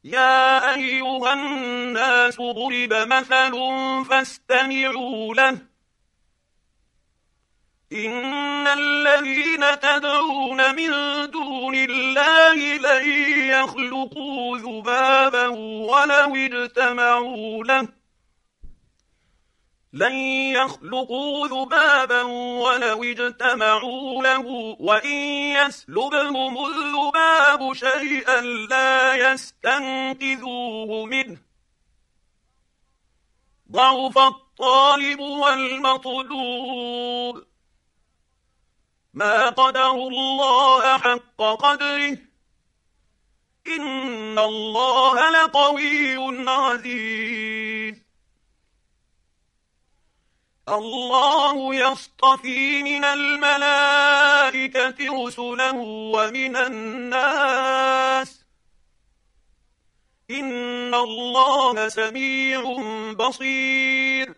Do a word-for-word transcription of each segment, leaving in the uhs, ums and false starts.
يا أيها الناس ضرب مثل فاستمعوا له إن الذين تدعون من دون الله لن يخلقوا ذبابا ولو اجتمعوا له لن يخلقوا ذبابا ولو اجتمعوا له وإن يسلبهم الذباب شيئا لا يستنقذوه منه ضعف الطالب والمطلوب ما قدروا الله حق قدره إن الله لقوي عزيز الله يصطفي من الملائكة رسلا ومن الناس إن الله سميع بصير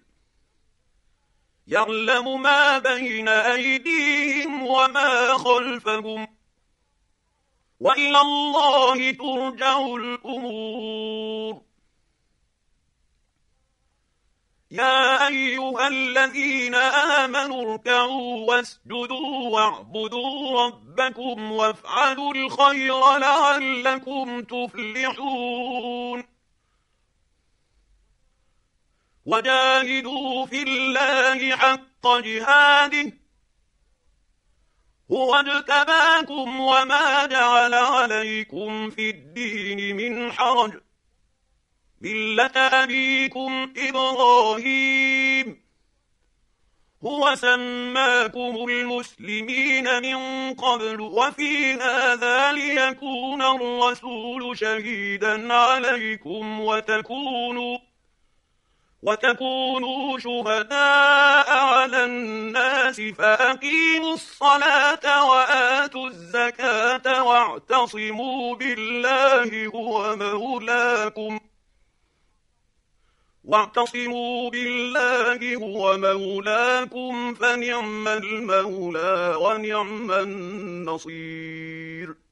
يعلم ما بين أيديهم وما خلفهم وإلى الله ترجع الأمور يا أيها الذين آمنوا اركعوا واسجدوا واعبدوا ربكم وافعلوا الخير لعلكم تفلحون وجاهدوا في الله حق جهاده هو اجتباكم وما جعل عليكم في الدين من حرج ملة أبيكم إبراهيم هو سماكم المسلمين من قبل وفي هذا ليكون الرسول شهيدا عليكم وتكونوا وتكونوا شهداء على الناس فأقيموا الصلاة وآتوا الزكاة واعتصموا بالله هو مولاكم واعتصموا بالله هو مولاكم فنعم المولى ونعم النصير